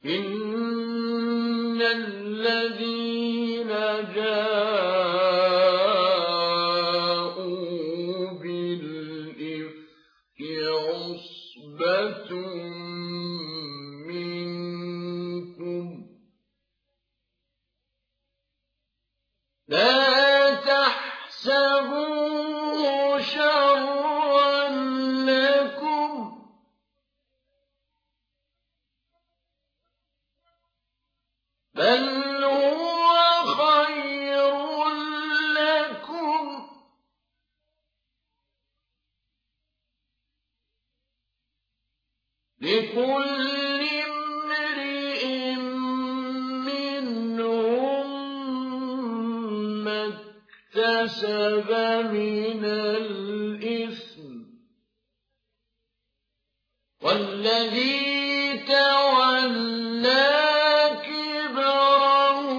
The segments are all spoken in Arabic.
إن الذين جاءوا بالإفك عصبة منكم لا تحسبوه شرا لكم بل هو خير لكم لكل امرئ منهم ما اكتسب من الإثم والذي تولى كبره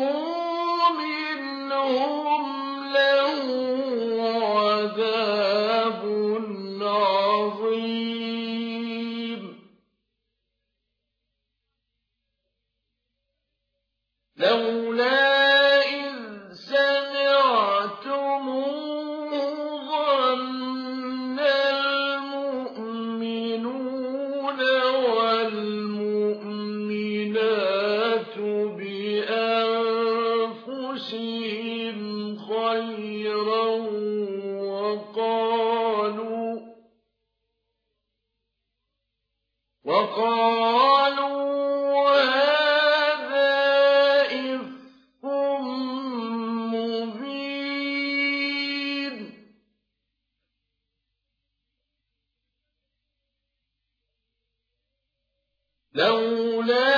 منهم له عذاب عظيم لولا إذ سمعتموه ظن المؤمنون والمؤمنات بأنفسهم خيرا وقالوا هذا إفك مبين لولا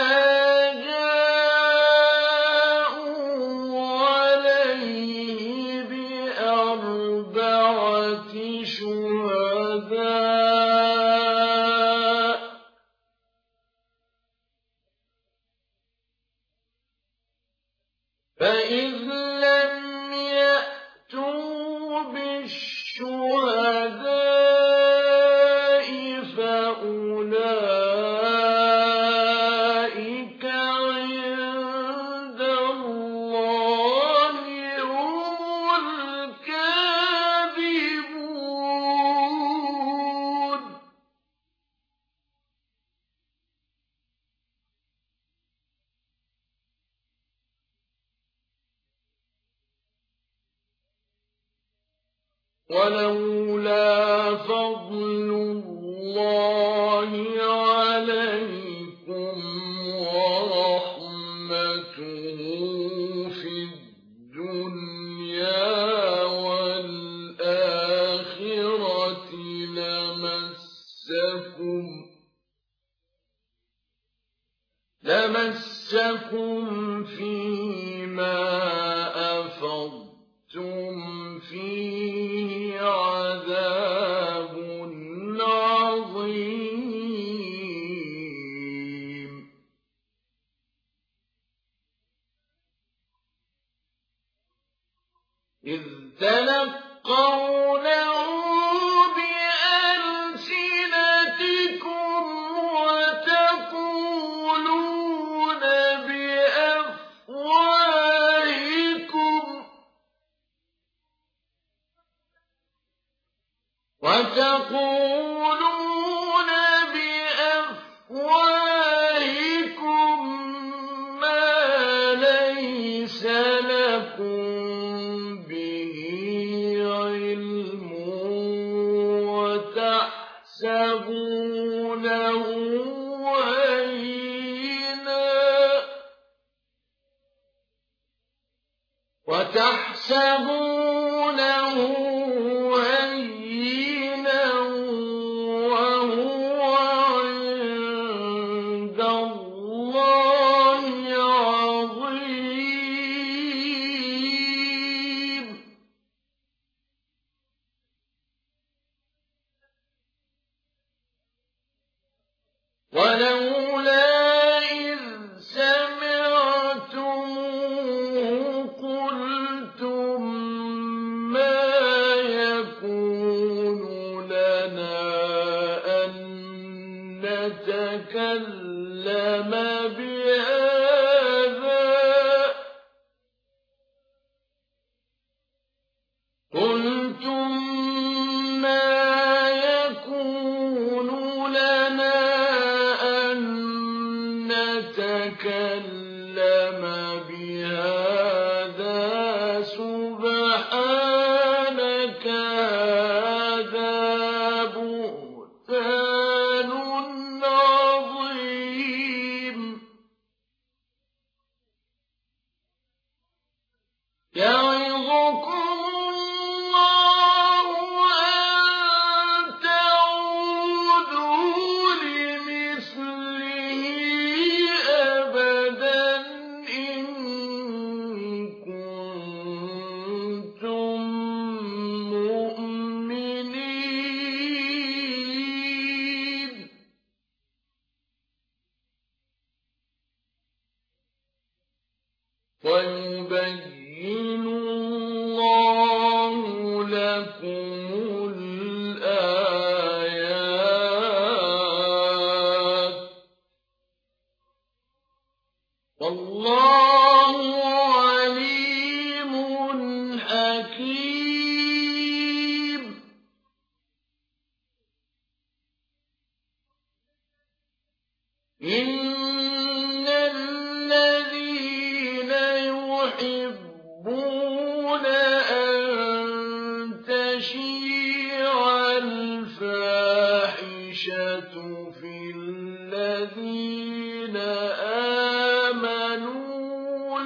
جاءوا عليه بأربعة شهداء فإذ لم يأتوا بالشهداء فأولئك عند الله هم الكاذبون ولولا فضل الله عليكم ورحمته في الدنيا والآخرة لمسكم فيما أفضتم فيه عذاب عظيم إذ تلقونه بألسنتكم وتقولون بأفواهكم ما ليس لكم به علم وتحسبونه هينا وهو عند الله عظيم ولولا إذ سمعتموه قلتم ما يكون لنا أن نتكلم بهذا لكم الآيات والله عليم حكيم إن الذين يحبون أن تشيع الفاحشة في الذين آمنوا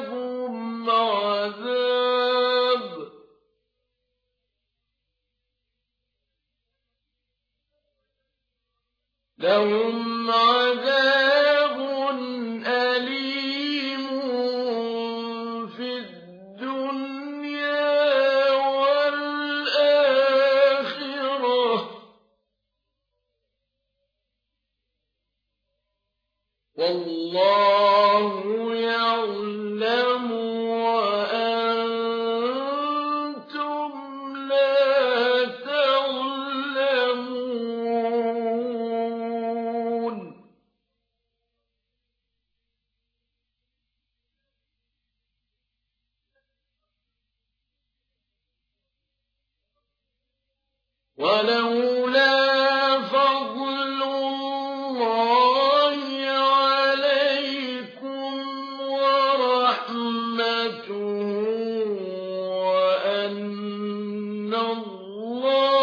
لهم عذاب أليم في الدنيا والآخرة والله يعلم وأنتم لا تعلمون ولولا فضل الله عليكم ورحمته وأن الله